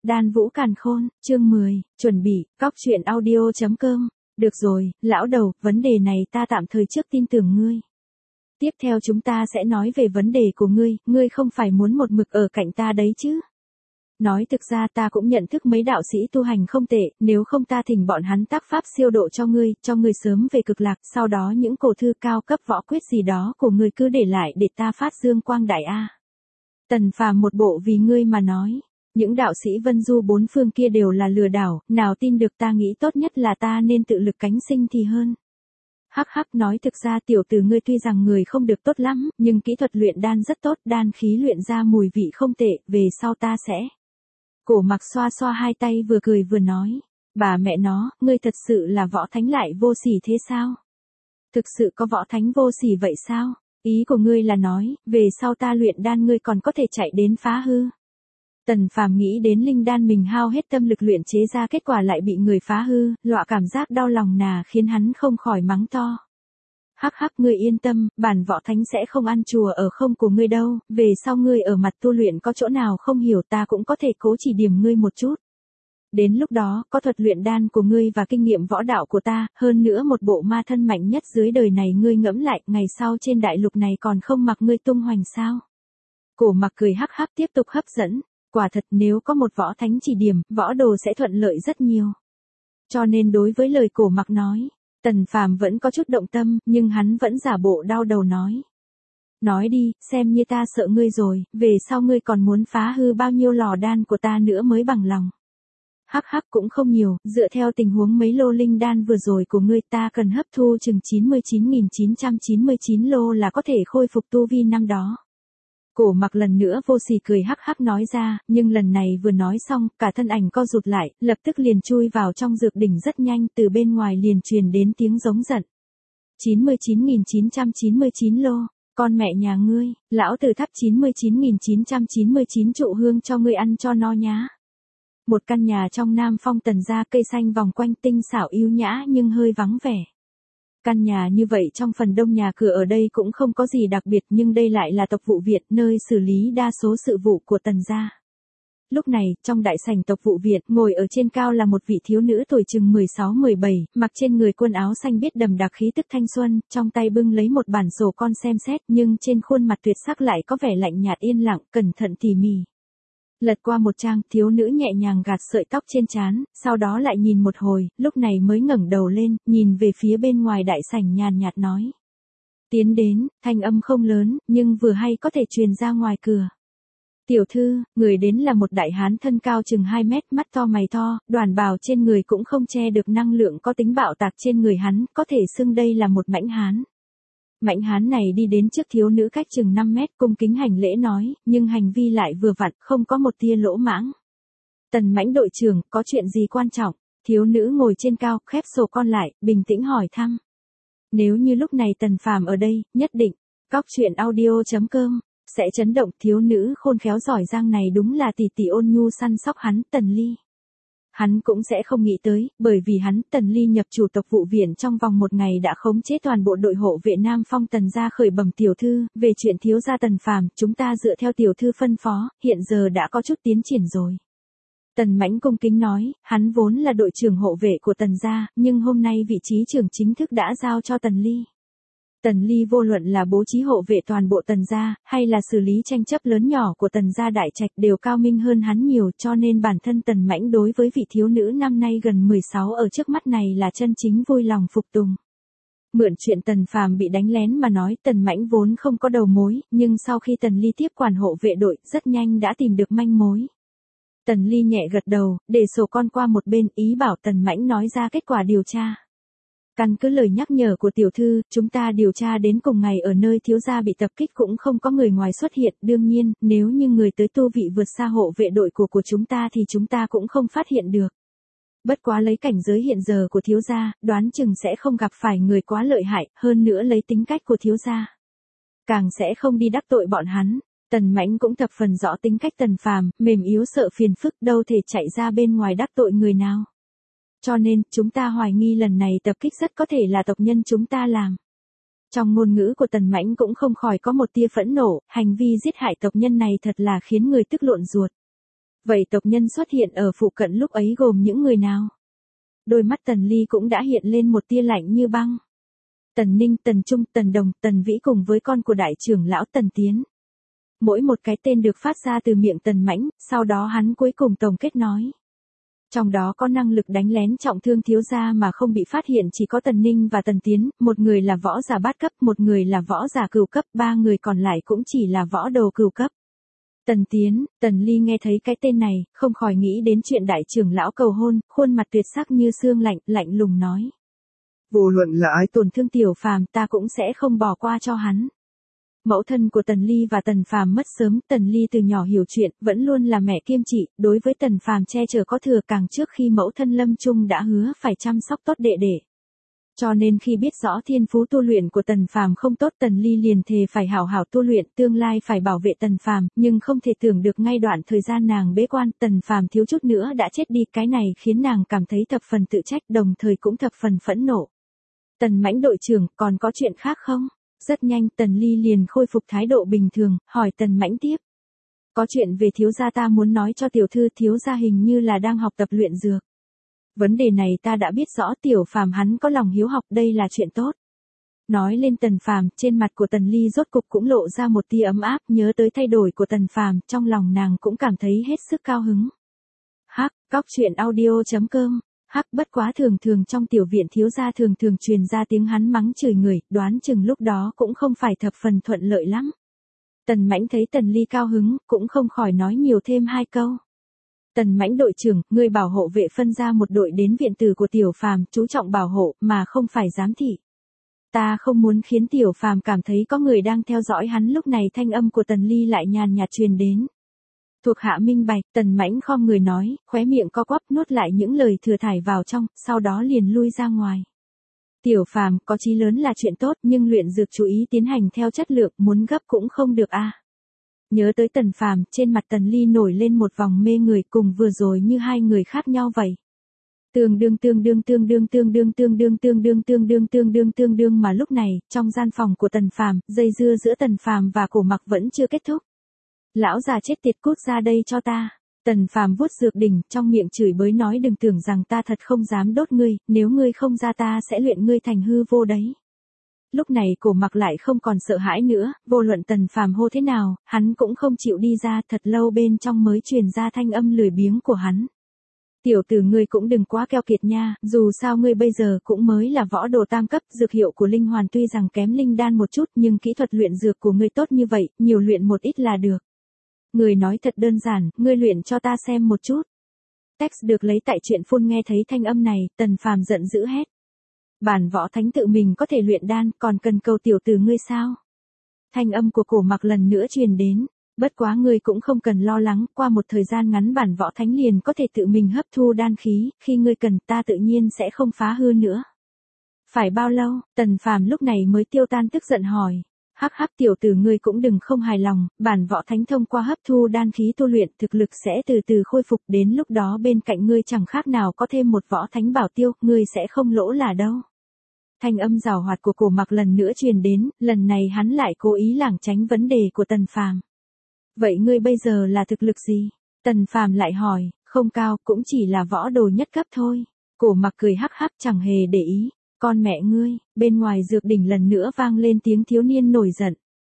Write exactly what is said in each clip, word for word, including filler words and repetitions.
Đan Vũ Càn Khôn, chương mười, chuẩn bị, cóc truyện audio chấm com. Được rồi, lão đầu, vấn đề này ta tạm thời trước tin tưởng ngươi. Tiếp theo chúng ta sẽ nói về vấn đề của ngươi, ngươi không phải muốn một mực ở cạnh ta đấy chứ. Nói thực ra ta cũng nhận thức mấy đạo sĩ tu hành không tệ, nếu không ta thỉnh bọn hắn tác pháp siêu độ cho ngươi, cho ngươi sớm về cực lạc, sau đó những cổ thư cao cấp võ quyết gì đó của ngươi cứ để lại để ta phát dương quang đại a. Tần Phàm một bộ vì ngươi mà nói. Những đạo sĩ Vân Du bốn phương kia đều là lừa đảo, nào tin được, ta nghĩ tốt nhất là ta nên tự lực cánh sinh thì hơn. Hắc hắc, nói thực ra tiểu tử ngươi tuy rằng người không được tốt lắm, nhưng kỹ thuật luyện đan rất tốt, đan khí luyện ra mùi vị không tệ, về sau ta sẽ. Cổ Mặc xoa xoa hai tay vừa cười vừa nói, bà mẹ nó, ngươi thật sự là võ thánh lại vô sỉ thế sao? Thực sự có võ thánh vô sỉ vậy sao? Ý của ngươi là nói, về sau ta luyện đan ngươi còn có thể chạy đến phá hư. Tần Phàm nghĩ đến linh đan mình hao hết tâm lực luyện chế ra kết quả lại bị người phá hư, lọa cảm giác đau lòng nà khiến hắn không khỏi mắng to. Hắc hắc, ngươi yên tâm, bản võ thánh sẽ không ăn chùa ở không của ngươi đâu, về sau ngươi ở mặt tu luyện có chỗ nào không hiểu ta cũng có thể cố chỉ điểm ngươi một chút. Đến lúc đó, có thuật luyện đan của ngươi và kinh nghiệm võ đạo của ta, hơn nữa một bộ ma thân mạnh nhất dưới đời này ngươi ngẫm lại, ngày sau trên đại lục này còn không mặc ngươi tung hoành sao? Cổ Mặc cười hắc hắc tiếp tục hấp dẫn. Quả thật nếu có một võ thánh chỉ điểm, võ đồ sẽ thuận lợi rất nhiều. Cho nên đối với lời Cổ Mặc nói, Tần Phàm vẫn có chút động tâm, nhưng hắn vẫn giả bộ đau đầu nói. Nói đi, xem như ta sợ ngươi rồi, về sau ngươi còn muốn phá hư bao nhiêu lò đan của ta nữa mới bằng lòng. Hắc hắc cũng không nhiều, dựa theo tình huống mấy lô linh đan vừa rồi của ngươi ta cần hấp thu chừng chín mươi chín nghìn chín trăm chín mươi chín lô là có thể khôi phục tu vi năm đó. Cổ Mặc lần nữa vô sỉ cười hắc hắc nói ra, nhưng lần này vừa nói xong, cả thân ảnh co rụt lại, lập tức liền chui vào trong dược đỉnh rất nhanh, từ bên ngoài liền truyền đến tiếng giống giận. chín mươi chín nghìn chín trăm chín mươi chín lô, con mẹ nhà ngươi, lão tử thắp chín mươi chín nghìn chín trăm chín mươi chín trụ hương cho ngươi ăn cho no nhá. Một căn nhà trong Nam Phong Tần gia, cây xanh vòng quanh tinh xảo yêu nhã nhưng hơi vắng vẻ. Căn nhà như vậy trong phần đông nhà cửa ở đây cũng không có gì đặc biệt, nhưng đây lại là tộc vụ viện, nơi xử lý đa số sự vụ của Tần gia. Lúc này, trong đại sảnh tộc vụ viện, ngồi ở trên cao là một vị thiếu nữ tuổi chừng mười sáu mười bảy, mặc trên người quần áo xanh biếc đậm đặc khí tức thanh xuân, trong tay bưng lấy một bản sổ con xem xét, nhưng trên khuôn mặt tuyệt sắc lại có vẻ lạnh nhạt yên lặng, cẩn thận tỉ mỉ. Lật qua một trang, thiếu nữ nhẹ nhàng gạt sợi tóc trên trán, sau đó lại nhìn một hồi, lúc này mới ngẩng đầu lên, nhìn về phía bên ngoài đại sảnh nhàn nhạt nói. Tiến đến, thanh âm không lớn, nhưng vừa hay có thể truyền ra ngoài cửa. Tiểu thư, người đến là một đại hán thân cao chừng hai mét, mắt to mày to, đoàn bào trên người cũng không che được năng lượng có tính bạo tạc trên người hắn, có thể xưng đây là một mãnh hán. Mãnh hán này đi đến trước thiếu nữ cách chừng năm mét, cung kính hành lễ nói, nhưng hành vi lại vừa vặn, không có một tia lỗ mãng. Tần Mãnh đội trưởng, có chuyện gì quan trọng? Thiếu nữ ngồi trên cao, khép sổ con lại, bình tĩnh hỏi thăm. Nếu như lúc này Tần Phàm ở đây, nhất định, cóc truyện audio chấm com, sẽ chấn động. Thiếu nữ khôn khéo giỏi giang này đúng là tỷ tỷ ôn nhu săn sóc hắn, Tần Ly. Hắn cũng sẽ không nghĩ tới, bởi vì hắn, Tần Ly nhập chủ tộc vụ viện trong vòng một ngày đã khống chế toàn bộ đội hộ vệ Nam Phong Tần gia khởi bẩm tiểu thư, về chuyện thiếu gia Tần Phàm, chúng ta dựa theo tiểu thư phân phó, hiện giờ đã có chút tiến triển rồi. Tần Mãnh cung kính nói, hắn vốn là đội trưởng hộ vệ của Tần gia, nhưng hôm nay vị trí trưởng chính thức đã giao cho Tần Ly. Tần Ly vô luận là bố trí hộ vệ toàn bộ Tần gia, hay là xử lý tranh chấp lớn nhỏ của Tần gia đại trạch đều cao minh hơn hắn nhiều, cho nên bản thân Tần Mãnh đối với vị thiếu nữ năm nay gần mười sáu ở trước mắt này là chân chính vui lòng phục tùng. Mượn chuyện Tần Phàm bị đánh lén mà nói, Tần Mãnh vốn không có đầu mối, nhưng sau khi Tần Ly tiếp quản hộ vệ đội, rất nhanh đã tìm được manh mối. Tần Ly nhẹ gật đầu, để sổ con qua một bên, ý bảo Tần Mãnh nói ra kết quả điều tra. Căn cứ lời nhắc nhở của tiểu thư, chúng ta điều tra đến cùng ngày ở nơi thiếu gia bị tập kích cũng không có người ngoài xuất hiện, đương nhiên, nếu như người tới tu vị vượt xa hộ vệ đội của của chúng ta thì chúng ta cũng không phát hiện được. Bất quá lấy cảnh giới hiện giờ của thiếu gia, đoán chừng sẽ không gặp phải người quá lợi hại, hơn nữa lấy tính cách của thiếu gia, càng sẽ không đi đắc tội bọn hắn. Tần Mãnh cũng thập phần rõ tính cách Tần Phàm, mềm yếu sợ phiền phức, đâu thể chạy ra bên ngoài đắc tội người nào. Cho nên, chúng ta hoài nghi lần này tập kích rất có thể là tộc nhân chúng ta làm. Trong ngôn ngữ của Tần Mãnh cũng không khỏi có một tia phẫn nộ, hành vi giết hại tộc nhân này thật là khiến người tức lộn ruột. Vậy tộc nhân xuất hiện ở phụ cận lúc ấy gồm những người nào? Đôi mắt Tần Ly cũng đã hiện lên một tia lạnh như băng. Tần Ninh, Tần Trung, Tần Đồng, Tần Vĩ cùng với con của đại trưởng lão Tần Tiến. Mỗi một cái tên được phát ra từ miệng Tần Mãnh, sau đó hắn cuối cùng tổng kết nói. Trong đó có năng lực đánh lén trọng thương thiếu gia mà không bị phát hiện chỉ có Tần Ninh và Tần Tiến, một người là võ giả bát cấp, một người là võ giả cửu cấp, ba người còn lại cũng chỉ là võ đồ cửu cấp. Tần Tiến, Tần Ly nghe thấy cái tên này, không khỏi nghĩ đến chuyện đại trưởng lão cầu hôn, khuôn mặt tuyệt sắc như xương lạnh, lạnh lùng nói. Vô luận là ai tổn thương Tiểu Phàm ta cũng sẽ không bỏ qua cho hắn. Mẫu thân của Tần Ly và Tần Phàm mất sớm, Tần Ly từ nhỏ hiểu chuyện, vẫn luôn là mẹ kiêm trị, đối với Tần Phàm che chở có thừa càng trước khi mẫu thân lâm chung đã hứa phải chăm sóc tốt đệ đệ. Cho nên khi biết rõ thiên phú tu luyện của Tần Phàm không tốt, Tần Ly liền thề phải hảo hảo tu luyện, tương lai phải bảo vệ Tần Phàm, nhưng không thể tưởng được ngay đoạn thời gian nàng bế quan, Tần Phàm thiếu chút nữa đã chết đi, cái này khiến nàng cảm thấy thập phần tự trách, đồng thời cũng thập phần phẫn nộ. Tần Mãnh đội trưởng, còn có chuyện khác không? Rất nhanh Tần Ly liền khôi phục thái độ bình thường, hỏi Tần Mãnh tiếp. Có chuyện về thiếu gia ta muốn nói cho tiểu thư, thiếu gia hình như là đang học tập luyện dược. Vấn đề này ta đã biết rõ, Tiểu Phàm hắn có lòng hiếu học, đây là chuyện tốt. Nói lên Tần Phàm, trên mặt của Tần Ly rốt cục cũng lộ ra một tia ấm áp, nhớ tới thay đổi của Tần Phàm, trong lòng nàng cũng cảm thấy hết sức cao hứng. Hắc, cóc truyện audio chấm com. Hắc, bất quá thường thường trong tiểu viện thiếu gia thường thường truyền ra tiếng hắn mắng chửi người, đoán chừng lúc đó cũng không phải thập phần thuận lợi lắm. Tần Mãnh thấy Tần Ly cao hứng, cũng không khỏi nói nhiều thêm hai câu. Tần Mãnh đội trưởng, người bảo hộ vệ phân ra một đội đến viện tử của Tiểu Phàm, chú trọng bảo hộ, mà không phải giám thị. Ta không muốn khiến Tiểu Phàm cảm thấy có người đang theo dõi hắn, lúc này thanh âm của Tần Ly lại nhàn nhạt truyền đến. Thuộc hạ minh bạch, Tần Mãnh khom người nói, khóe miệng co quắp nuốt lại những lời thừa thải vào trong, sau đó liền lui ra ngoài. Tiểu Phàm, có chí lớn là chuyện tốt, nhưng luyện dược chú ý tiến hành theo chất lượng, muốn gấp cũng không được a. À. Nhớ tới Tần Phàm, trên mặt Tần Ly nổi lên một vòng mê người, cùng vừa rồi như hai người khác nhau vậy. Tương đương tương đương tương đương tương đương tương đương tương đương tương đương tương đương tương đương mà lúc này, trong gian phòng của Tần Phàm, dây dưa giữa Tần Phàm và Cổ Mặc vẫn chưa kết thúc. Lão già chết tiệt, cút ra đây cho ta. Tần Phàm vuốt dược đỉnh, trong miệng chửi bới nói, đừng tưởng rằng ta thật không dám đốt ngươi, nếu ngươi không ra ta sẽ luyện ngươi thành hư vô đấy. Lúc này Cổ Mặc lại không còn sợ hãi nữa, vô luận Tần Phàm hô thế nào, hắn cũng không chịu đi ra, thật lâu bên trong mới truyền ra thanh âm lười biếng của hắn. Tiểu tử ngươi cũng đừng quá keo kiệt nha, dù sao ngươi bây giờ cũng mới là võ đồ tam cấp, dược hiệu của linh hoàn tuy rằng kém linh đan một chút, nhưng kỹ thuật luyện dược của ngươi tốt như vậy, nhiều luyện một ít là được. Người nói thật đơn giản, ngươi luyện cho ta xem một chút. Text được lấy tại truyện phun. Nghe thấy thanh âm này, Tần Phàm giận dữ hét. Bản võ thánh tự mình có thể luyện đan, còn cần cầu tiểu tử ngươi sao? Thanh âm của Cổ Mặc lần nữa truyền đến. Bất quá ngươi cũng không cần lo lắng, qua một thời gian ngắn bản võ thánh liền có thể tự mình hấp thu đan khí, khi ngươi cần ta tự nhiên sẽ không phá hư nữa. Phải bao lâu? Tần Phàm lúc này mới tiêu tan tức giận hỏi. Hắc hắc, tiểu tử ngươi cũng đừng không hài lòng, bản võ thánh thông qua hấp thu đan khí tu luyện, thực lực sẽ từ từ khôi phục, đến lúc đó bên cạnh ngươi chẳng khác nào có thêm một võ thánh bảo tiêu, ngươi sẽ không lỗ là đâu. Thanh âm giảo hoạt của Cổ Mặc lần nữa truyền đến, lần này hắn lại cố ý lảng tránh vấn đề của Tần Phàm. Vậy ngươi bây giờ là thực lực gì? Tần Phàm lại hỏi, không cao, cũng chỉ là võ đồ nhất cấp thôi. Cổ Mặc cười hắc hắc, chẳng hề để ý. Con mẹ ngươi, bên ngoài dược đỉnh lần nữa vang lên tiếng thiếu niên nổi giận.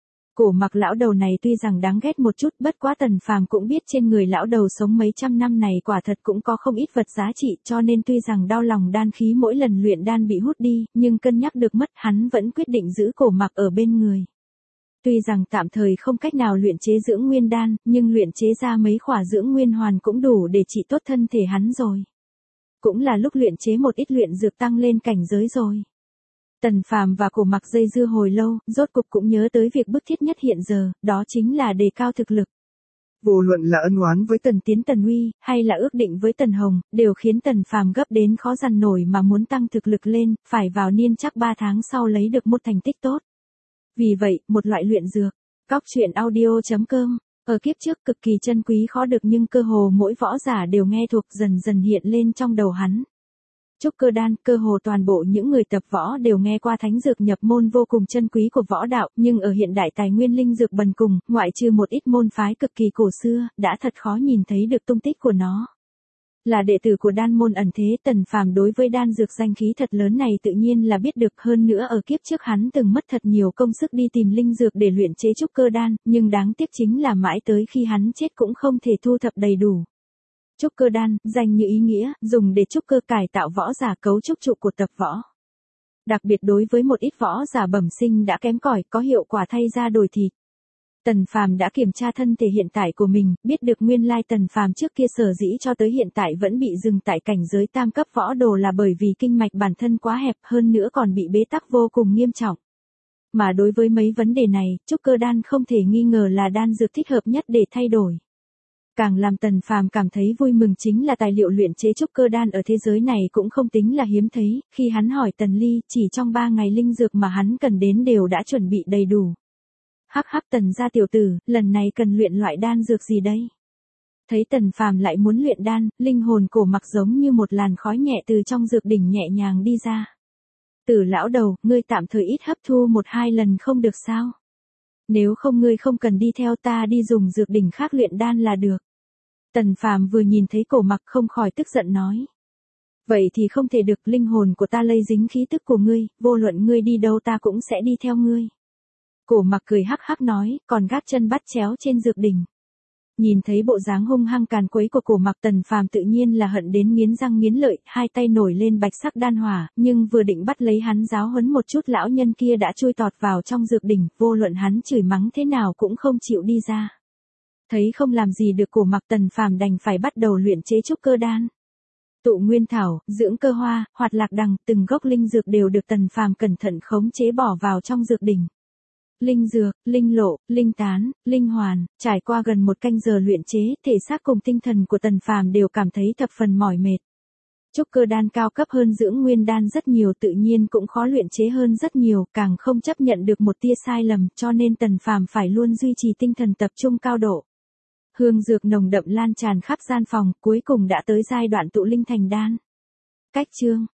Cổ Mặc lão đầu này tuy rằng đáng ghét một chút, bất quá Tần Phàm cũng biết trên người lão đầu sống mấy trăm năm này quả thật cũng có không ít vật giá trị, cho nên tuy rằng đau lòng đan khí mỗi lần luyện đan bị hút đi, nhưng cân nhắc được mất, hắn vẫn quyết định giữ Cổ Mặc ở bên người. Tuy rằng tạm thời không cách nào luyện chế dưỡng nguyên đan, nhưng luyện chế ra mấy khỏa dưỡng nguyên hoàn cũng đủ để trị tốt thân thể hắn rồi. Cũng là lúc luyện chế một ít luyện dược tăng lên cảnh giới rồi. Tần Phàm và Cổ Mặc dây dưa hồi lâu, rốt cục cũng nhớ tới việc bức thiết nhất hiện giờ, đó chính là đề cao thực lực. Vô luận là ân oán với Tần Tiến Tần Uy, hay là ước định với Tần Hồng, đều khiến Tần Phàm gấp đến khó dằn nổi mà muốn tăng thực lực lên, phải vào niên chắc ba tháng sau lấy được một thành tích tốt. Vì vậy, một loại luyện dược, cóc truyện audio chấm com, ở kiếp trước cực kỳ chân quý khó được nhưng cơ hồ mỗi võ giả đều nghe thuộc, dần dần hiện lên trong đầu hắn. Trúc cơ đan, cơ hồ toàn bộ những người tập võ đều nghe qua thánh dược nhập môn vô cùng chân quý của võ đạo, nhưng ở hiện đại tài nguyên linh dược bần cùng, ngoại trừ một ít môn phái cực kỳ cổ xưa, đã thật khó nhìn thấy được tung tích của nó. Là đệ tử của đan môn ẩn thế, Tần Phàm đối với đan dược danh khí thật lớn này tự nhiên là biết được, hơn nữa ở kiếp trước hắn từng mất thật nhiều công sức đi tìm linh dược để luyện chế trúc cơ đan, nhưng đáng tiếc chính là mãi tới khi hắn chết cũng không thể thu thập đầy đủ. Trúc cơ đan, danh như ý nghĩa, dùng để trúc cơ cải tạo võ giả cấu trúc trụ của tập võ. Đặc biệt đối với một ít võ giả bẩm sinh đã kém cỏi, có hiệu quả thay da đổi thịt. Tần Phàm đã kiểm tra thân thể hiện tại của mình, biết được nguyên lai Tần Phàm trước kia sở dĩ cho tới hiện tại vẫn bị dừng tại cảnh giới tam cấp võ đồ là bởi vì kinh mạch bản thân quá hẹp, hơn nữa còn bị bế tắc vô cùng nghiêm trọng. Mà đối với mấy vấn đề này, trúc cơ đan không thể nghi ngờ là đan dược thích hợp nhất để thay đổi. Càng làm Tần Phàm cảm thấy vui mừng chính là tài liệu luyện chế trúc cơ đan ở thế giới này cũng không tính là hiếm thấy, khi hắn hỏi Tần Ly, chỉ trong ba ngày linh dược mà hắn cần đến đều đã chuẩn bị đầy đủ. Hắc hắc, Tần gia tiểu tử, lần này cần luyện loại đan dược gì đây? Thấy Tần Phàm lại muốn luyện đan, linh hồn Cổ Mặc giống như một làn khói nhẹ từ trong dược đỉnh nhẹ nhàng đi ra. Tử lão đầu, ngươi tạm thời ít hấp thu một hai lần không được sao? Nếu không ngươi không cần đi theo ta đi dùng dược đỉnh khác luyện đan là được. Tần Phàm vừa nhìn thấy Cổ Mặc không khỏi tức giận nói. Vậy thì không thể được, linh hồn của ta lây dính khí tức của ngươi, vô luận ngươi đi đâu ta cũng sẽ đi theo ngươi. Cổ Mặc cười hắc hắc nói, còn gác chân bắt chéo trên dược đỉnh. Nhìn thấy bộ dáng hung hăng càn quấy của Cổ Mặc, Tần Phàm tự nhiên là hận đến nghiến răng nghiến lợi, hai tay nổi lên bạch sắc đan hỏa, nhưng vừa định bắt lấy hắn giáo huấn một chút, lão nhân kia đã chui tọt vào trong dược đỉnh, vô luận hắn chửi mắng thế nào cũng không chịu đi ra. Thấy không làm gì được Cổ Mặc, Tần Phàm đành phải bắt đầu luyện chế trúc cơ đan. Tụ nguyên thảo, dưỡng cơ hoa, hoạt lạc đằng, từng gốc linh dược đều được Tần Phàm cẩn thận khống chế bỏ vào trong dược đỉnh. Linh dược, linh lộ, linh tán, linh hoàn, trải qua gần một canh giờ luyện chế, thể xác cùng tinh thần của Tần Phàm đều cảm thấy thập phần mỏi mệt. Trúc cơ đan cao cấp hơn dưỡng nguyên đan rất nhiều, tự nhiên cũng khó luyện chế hơn rất nhiều, càng không chấp nhận được một tia sai lầm, cho nên Tần Phàm phải luôn duy trì tinh thần tập trung cao độ. Hương dược nồng đậm lan tràn khắp gian phòng, cuối cùng đã tới giai đoạn tụ linh thành đan. Cách chương